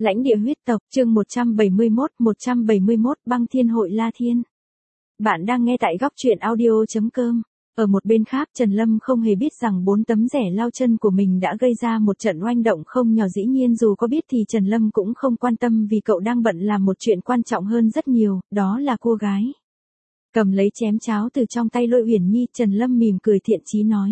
Lãnh địa huyết tộc, chương 171 băng thiên hội La Thiên. Bạn đang nghe tại góc truyện audio.com. Ở một bên khác, Trần Lâm không hề biết rằng 4 tấm rẻ lao chân của mình đã gây ra một trận oanh động không nhỏ. Dĩ nhiên dù có biết thì Trần Lâm cũng không quan tâm vì cậu đang bận làm một chuyện quan trọng hơn rất nhiều, đó là cô gái. Cầm lấy chén cháo từ trong tay Lôi Uyển Nhi, Trần Lâm mỉm cười thiện chí nói.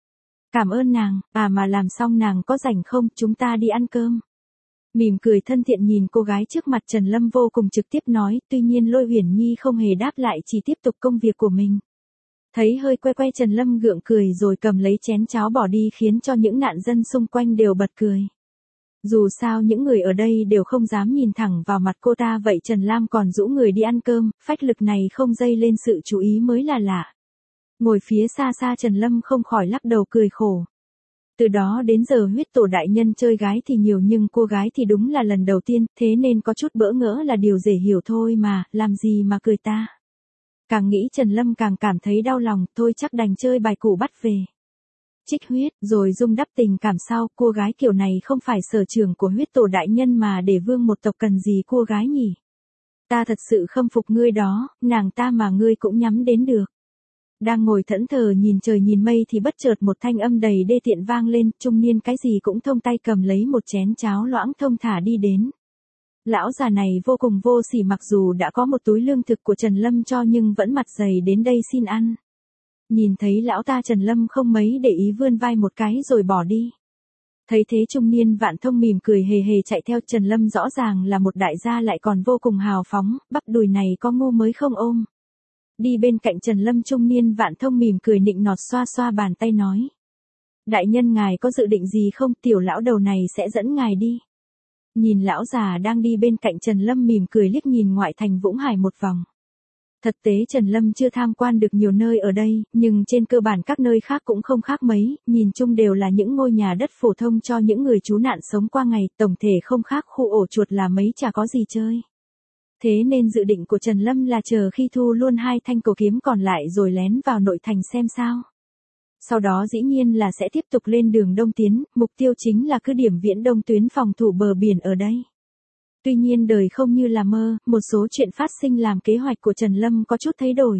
Cảm ơn nàng, mà làm xong nàng có rảnh không, chúng ta đi ăn cơm. Mỉm cười thân thiện nhìn cô gái trước mặt, Trần Lâm vô cùng trực tiếp nói, tuy nhiên Lôi Uyển Nhi không hề đáp lại, chỉ tiếp tục công việc của mình. Thấy hơi que Trần Lâm gượng cười rồi cầm lấy chén cháo bỏ đi, khiến cho những nạn dân xung quanh đều bật cười. Dù sao những người ở đây đều không dám nhìn thẳng vào mặt cô ta, vậy Trần Lam còn rũ người đi ăn cơm, phách lực này không dây lên sự chú ý mới là lạ. Ngồi phía xa xa Trần Lâm không khỏi lắc đầu cười khổ. Từ đó đến giờ huyết tổ đại nhân chơi gái thì nhiều nhưng cô gái thì đúng là lần đầu tiên, thế nên có chút bỡ ngỡ là điều dễ hiểu thôi mà, làm gì mà cười ta. Càng nghĩ Trần Lâm càng cảm thấy đau lòng, thôi chắc đành chơi bài cũ bắt về. Trích huyết, rồi dung đắp tình cảm sau, cô gái kiểu này không phải sở trường của huyết tổ đại nhân mà để vương một tộc cần gì cô gái nhỉ. Ta thật sự khâm phục ngươi đó, nàng ta mà ngươi cũng nhắm đến được. Đang ngồi thẫn thờ nhìn trời nhìn mây thì bất chợt một thanh âm đầy đê tiện vang lên, trung niên cái gì cũng thông tay cầm lấy một chén cháo loãng thông thả đi đến. Lão già này vô cùng vô sỉ, mặc dù đã có một túi lương thực của Trần Lâm cho nhưng vẫn mặt dày đến đây xin ăn. Nhìn thấy lão ta, Trần Lâm không mấy để ý, vươn vai một cái rồi bỏ đi. Thấy thế trung niên Vạn Thông mỉm cười hề hề chạy theo. Trần Lâm rõ ràng là một đại gia lại còn vô cùng hào phóng, bắp đùi này có ngu mới không ôm. Đi bên cạnh Trần Lâm, trung niên Vạn Thông mỉm cười nịnh nọt xoa xoa bàn tay nói. Đại nhân ngài có dự định gì không, tiểu lão đầu này sẽ dẫn ngài đi. Nhìn lão già đang đi bên cạnh Trần Lâm mỉm cười liếc nhìn ngoại thành Vũng Hải một vòng. Thực tế Trần Lâm chưa tham quan được nhiều nơi ở đây, nhưng trên cơ bản các nơi khác cũng không khác mấy, nhìn chung đều là những ngôi nhà đất phổ thông cho những người trú nạn sống qua ngày, tổng thể không khác khu ổ chuột là mấy, chả có gì chơi. Thế nên dự định của Trần Lâm là chờ khi thu luôn 2 thanh cổ kiếm còn lại rồi lén vào nội thành xem sao. Sau đó dĩ nhiên là sẽ tiếp tục lên đường đông tiến, mục tiêu chính là cứ điểm viễn đông tuyến phòng thủ bờ biển ở đây. Tuy nhiên đời không như là mơ, một số chuyện phát sinh làm kế hoạch của Trần Lâm có chút thay đổi.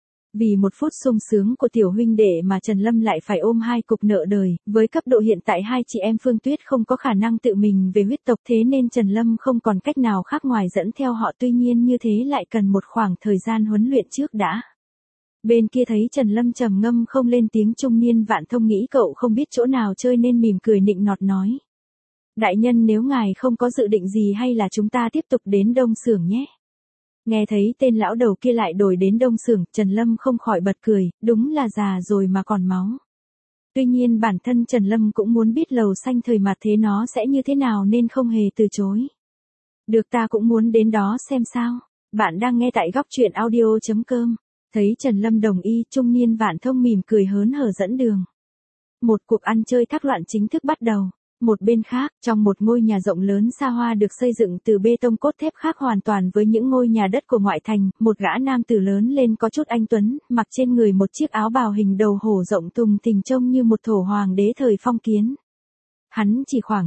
Vì một phút sung sướng của tiểu huynh đệ mà Trần Lâm lại phải ôm 2 cục nợ đời, với cấp độ hiện tại hai chị em Phương Tuyết không có khả năng tự mình về huyết tộc, thế nên Trần Lâm không còn cách nào khác ngoài dẫn theo họ, tuy nhiên như thế lại cần một khoảng thời gian huấn luyện trước đã. Bên kia thấy Trần Lâm trầm ngâm không lên tiếng, trung niên Vạn Thông nghĩ cậu không biết chỗ nào chơi nên mỉm cười nịnh nọt nói. Đại nhân nếu ngài không có dự định gì hay là chúng ta tiếp tục đến Đông Xưởng nhé. Nghe thấy tên lão đầu kia lại đổi đến Đông Xưởng, Trần Lâm không khỏi bật cười, đúng là già rồi mà còn máu. Tuy nhiên bản thân Trần Lâm cũng muốn biết lầu xanh thời mặt thế nó sẽ như thế nào nên không hề từ chối. Được, ta cũng muốn đến đó xem sao. Bạn đang nghe tại góc truyện audio.com. Thấy Trần Lâm đồng ý, trung niên Vạn Thông mỉm cười hớn hở dẫn đường. Một cuộc ăn chơi thác loạn chính thức bắt đầu. Một bên khác, trong một ngôi nhà rộng lớn xa hoa được xây dựng từ bê tông cốt thép khác hoàn toàn với những ngôi nhà đất của ngoại thành, một gã nam tử lớn lên có chút anh tuấn, mặc trên người một chiếc áo bào hình đầu hổ rộng thùng thình trông như một thổ hoàng đế thời phong kiến. Hắn chỉ khoảng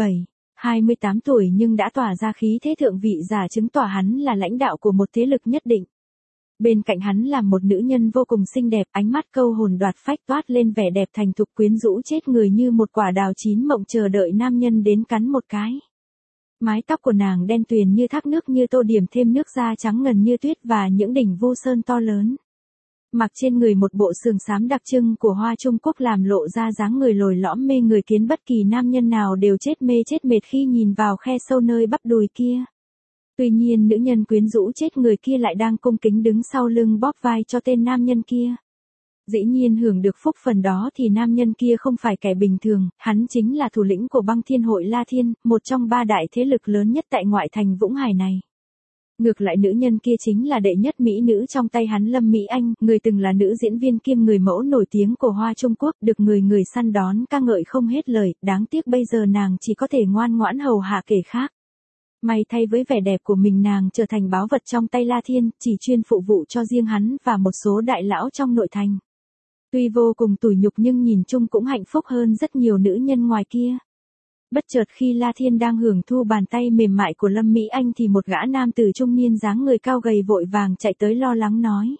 28 tuổi nhưng đã tỏa ra khí thế thượng vị, giả chứng tỏ hắn là lãnh đạo của một thế lực nhất định. Bên cạnh hắn là một nữ nhân vô cùng xinh đẹp, ánh mắt câu hồn đoạt phách, toát lên vẻ đẹp thành thục quyến rũ chết người như một quả đào chín mọng chờ đợi nam nhân đến cắn một cái. Mái tóc của nàng đen tuyền như thác nước, như tô điểm thêm nước da trắng ngần như tuyết và những đỉnh vu sơn to lớn. Mặc trên người một bộ sườn xám đặc trưng của Hoa Trung Quốc làm lộ ra dáng người lồi lõm mê người, khiến bất kỳ nam nhân nào đều chết mê chết mệt khi nhìn vào khe sâu nơi bắp đùi kia. Tuy nhiên nữ nhân quyến rũ chết người kia lại đang cung kính đứng sau lưng bóp vai cho tên nam nhân kia. Dĩ nhiên hưởng được phúc phần đó thì nam nhân kia không phải kẻ bình thường, hắn chính là thủ lĩnh của băng thiên hội La Thiên, một trong 3 đại thế lực lớn nhất tại ngoại thành Vũng Hải này. Ngược lại nữ nhân kia chính là đệ nhất mỹ nữ trong tay hắn, Lâm Mỹ Anh, người từng là nữ diễn viên kiêm người mẫu nổi tiếng của Hoa Trung Quốc, được người săn đón ca ngợi không hết lời, đáng tiếc bây giờ nàng chỉ có thể ngoan ngoãn hầu hạ kẻ khác. May thay với vẻ đẹp của mình, nàng trở thành báu vật trong tay La Thiên, chỉ chuyên phụ vụ cho riêng hắn và một số đại lão trong nội thành. Tuy vô cùng tủi nhục nhưng nhìn chung cũng hạnh phúc hơn rất nhiều nữ nhân ngoài kia. Bất chợt khi La Thiên đang hưởng thu bàn tay mềm mại của Lâm Mỹ Anh thì một gã nam tử trung niên dáng người cao gầy vội vàng chạy tới lo lắng nói.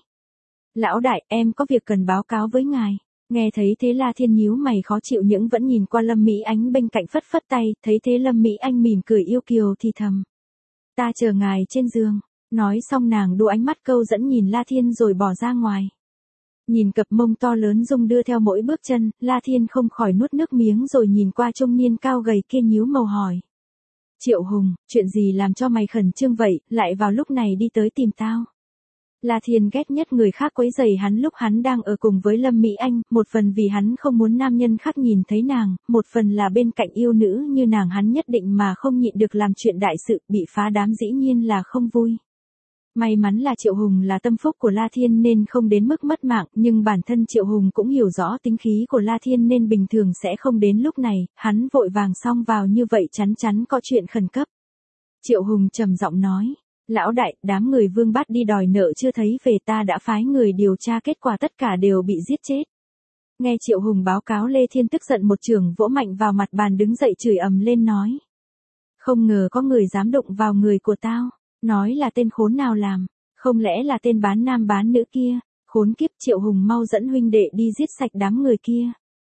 Lão đại, em có việc cần báo cáo với ngài. Nghe thấy thế La Thiên nhíu mày khó chịu nhưng vẫn nhìn qua Lâm Mỹ Anh bên cạnh phất phất tay, thấy thế Lâm Mỹ Anh mỉm cười yêu kiều thì thầm. Ta chờ ngài trên giường. Nói xong nàng đu ánh mắt câu dẫn nhìn La Thiên rồi bỏ ra ngoài. Nhìn cặp mông to lớn rung đưa theo mỗi bước chân, La Thiên không khỏi nuốt nước miếng rồi nhìn qua trung niên cao gầy kia nhíu màu hỏi. Triệu Hùng, chuyện gì làm cho mày khẩn trương vậy, lại vào lúc này đi tới tìm tao? La Thiên ghét nhất người khác quấy rầy hắn lúc hắn đang ở cùng với Lâm Mỹ Anh, một phần vì hắn không muốn nam nhân khác nhìn thấy nàng, một phần là bên cạnh yêu nữ như nàng hắn nhất định mà không nhịn được làm chuyện đại sự, bị phá đám dĩ nhiên là không vui. May mắn là Triệu Hùng là tâm phúc của La Thiên nên không đến mức mất mạng, nhưng bản thân Triệu Hùng cũng hiểu rõ tính khí của La Thiên nên bình thường sẽ không đến lúc này, hắn vội vàng xông vào như vậy chắn chắn có chuyện khẩn cấp. Triệu Hùng trầm giọng nói, lão đại, đám người Vương Bát đi đòi nợ chưa thấy về, ta đã phái người điều tra kết quả tất cả đều bị giết chết. Nghe Triệu Hùng báo cáo Lê Thiên tức giận một chưởng vỗ mạnh vào mặt bàn đứng dậy chửi ầm lên nói. Không ngờ có người dám đụng vào người của tao. Nói là tên khốn nào làm, không lẽ là tên bán nam bán nữ kia, khốn kiếp. Triệu Hùng mau dẫn huynh đệ đi giết sạch đám người kia.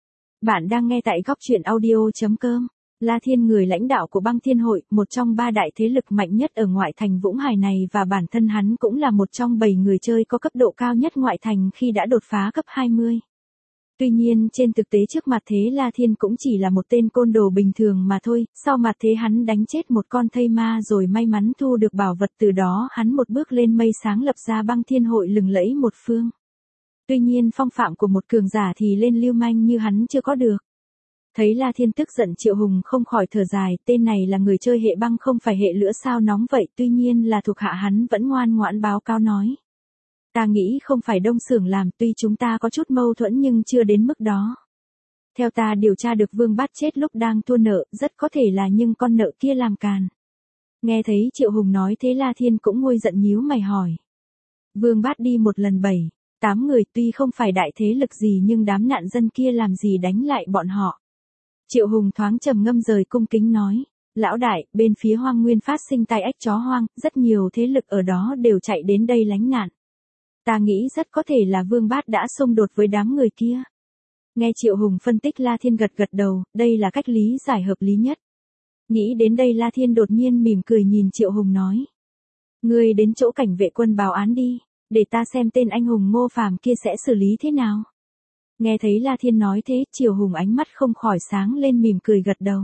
Bạn đang nghe tại góc truyện audio.com. La Thiên người lãnh đạo của Băng Thiên Hội, một trong 3 đại thế lực mạnh nhất ở ngoại thành Vũng Hải này và bản thân hắn cũng là một trong 7 người chơi có cấp độ cao nhất ngoại thành khi đã đột phá cấp 20. Tuy nhiên trên thực tế trước mặt thế La Thiên cũng chỉ là một tên côn đồ bình thường mà thôi, sau mặt thế hắn đánh chết một con thây ma rồi may mắn thu được bảo vật, từ đó hắn một bước lên mây sáng lập ra Băng Thiên Hội lừng lẫy một phương. Tuy nhiên phong phạm của một cường giả thì lên lưu manh như hắn chưa có được. Thấy La Thiên tức giận Triệu Hùng không khỏi thở dài, tên này là người chơi hệ băng không phải hệ lửa sao nóng vậy, tuy nhiên là thuộc hạ hắn vẫn ngoan ngoãn báo cáo nói. Ta nghĩ không phải Đông Xưởng làm, tuy chúng ta có chút mâu thuẫn nhưng chưa đến mức đó. Theo ta điều tra được Vương Bát chết lúc đang thua nợ, rất có thể là nhưng con nợ kia làm càn. Nghe thấy Triệu Hùng nói thế La Thiên cũng nguôi giận nhíu mày hỏi. Vương Bát đi một lần 7-8 người, tuy không phải đại thế lực gì nhưng đám nạn dân kia làm gì đánh lại bọn họ. Triệu Hùng thoáng trầm ngâm rời cung kính nói. Lão đại, bên phía Hoang Nguyên phát sinh tai ách chó hoang, rất nhiều thế lực ở đó đều chạy đến đây lánh nạn. Ta nghĩ rất có thể là Vương Bát đã xung đột với đám người kia. Nghe Triệu Hùng phân tích La Thiên gật gật đầu, đây là cách lý giải hợp lý nhất. Nghĩ đến đây La Thiên đột nhiên mỉm cười nhìn Triệu Hùng nói. Ngươi đến chỗ cảnh vệ quân báo án đi, để ta xem tên anh hùng Ngô Phàm kia sẽ xử lý thế nào. Nghe thấy La Thiên nói thế, Triệu Hùng ánh mắt không khỏi sáng lên mỉm cười gật đầu.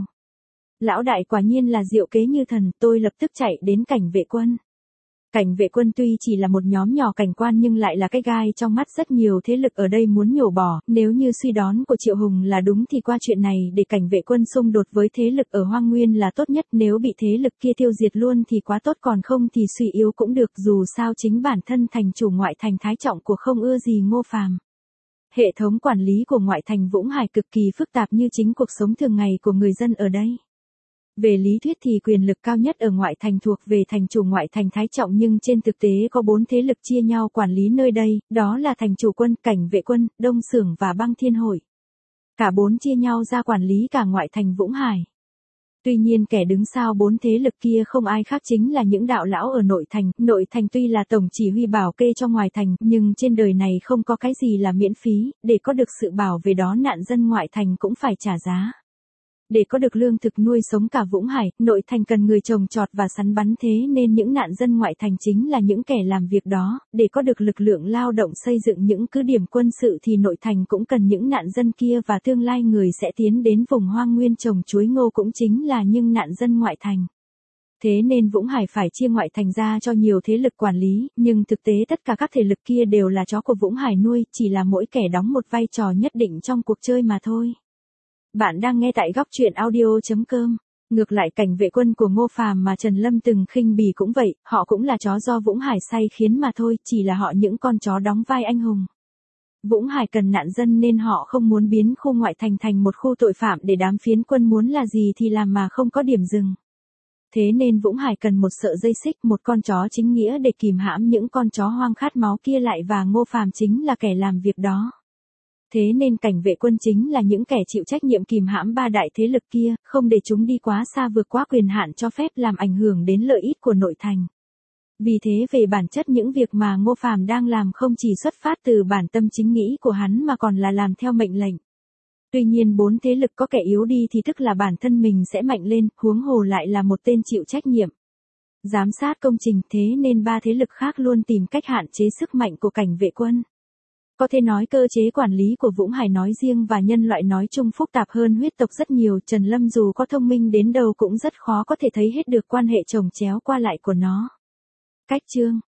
Lão đại quả nhiên là diệu kế như thần, tôi lập tức chạy đến cảnh vệ quân. Cảnh vệ quân tuy chỉ là một nhóm nhỏ cảnh quan nhưng lại là cái gai trong mắt rất nhiều thế lực ở đây muốn nhổ bỏ, nếu như suy đoán của Triệu Hùng là đúng thì qua chuyện này để cảnh vệ quân xung đột với thế lực ở Hoang Nguyên là tốt nhất, nếu bị thế lực kia tiêu diệt luôn thì quá tốt, còn không thì suy yếu cũng được, dù sao chính bản thân thành chủ ngoại thành Thái Trọng của không ưa gì Ngô Phàm. Hệ thống quản lý của ngoại thành Vũng Hải cực kỳ phức tạp như chính cuộc sống thường ngày của người dân ở đây. Về lý thuyết thì quyền lực cao nhất ở ngoại thành thuộc về thành chủ ngoại thành Thái Trọng, nhưng trên thực tế có 4 thế lực chia nhau quản lý nơi đây, đó là thành chủ quân, cảnh vệ quân, Đông Xưởng và Băng Thiên Hội. Cả 4 chia nhau ra quản lý cả ngoại thành Vũng Hải. Tuy nhiên kẻ đứng sau 4 thế lực kia không ai khác chính là những đạo lão ở nội thành tuy là tổng chỉ huy bảo kê cho ngoài thành, nhưng trên đời này không có cái gì là miễn phí, để có được sự bảo vệ đó nạn dân ngoại thành cũng phải trả giá. Để có được lương thực nuôi sống cả Vũng Hải, nội thành cần người trồng trọt và săn bắn, thế nên những nạn dân ngoại thành chính là những kẻ làm việc đó, để có được lực lượng lao động xây dựng những cứ điểm quân sự thì nội thành cũng cần những nạn dân kia, và tương lai người sẽ tiến đến vùng Hoang Nguyên trồng chuối ngô cũng chính là những nạn dân ngoại thành. Thế nên Vũng Hải phải chia ngoại thành ra cho nhiều thế lực quản lý, nhưng thực tế tất cả các thế lực kia đều là chó của Vũng Hải nuôi, chỉ là mỗi kẻ đóng một vai trò nhất định trong cuộc chơi mà thôi. Bạn đang nghe tại góc truyện audio.com. Ngược lại cảnh vệ quân của Ngô Phàm mà Trần Lâm từng khinh bỉ cũng vậy, họ cũng là chó do Vũng Hải sai khiến mà thôi, chỉ là họ những con chó đóng vai anh hùng. Vũng Hải cần nạn dân nên họ không muốn biến khu ngoại thành thành một khu tội phạm để đám phiến quân muốn là gì thì làm mà không có điểm dừng. Thế nên Vũng Hải cần một sợi dây xích, một con chó chính nghĩa để kìm hãm những con chó hoang khát máu kia lại, và Ngô Phàm chính là kẻ làm việc đó. Thế nên cảnh vệ quân chính là những kẻ chịu trách nhiệm kìm hãm ba đại thế lực kia, không để chúng đi quá xa vượt quá quyền hạn cho phép làm ảnh hưởng đến lợi ích của nội thành. Vì thế về bản chất những việc mà Ngô Phàm đang làm không chỉ xuất phát từ bản tâm chính nghĩ của hắn mà còn là làm theo mệnh lệnh. Tuy nhiên bốn thế lực có kẻ yếu đi thì tức là bản thân mình sẽ mạnh lên, huống hồ lại là một tên chịu trách nhiệm giám sát công trình, thế nên ba thế lực khác luôn tìm cách hạn chế sức mạnh của cảnh vệ quân. Có thể nói cơ chế quản lý của Vũng Hải nói riêng và nhân loại nói chung phức tạp hơn huyết tộc rất nhiều, Trần Lâm dù có thông minh đến đâu cũng rất khó có thể thấy hết được quan hệ chồng chéo qua lại của nó. Cách chương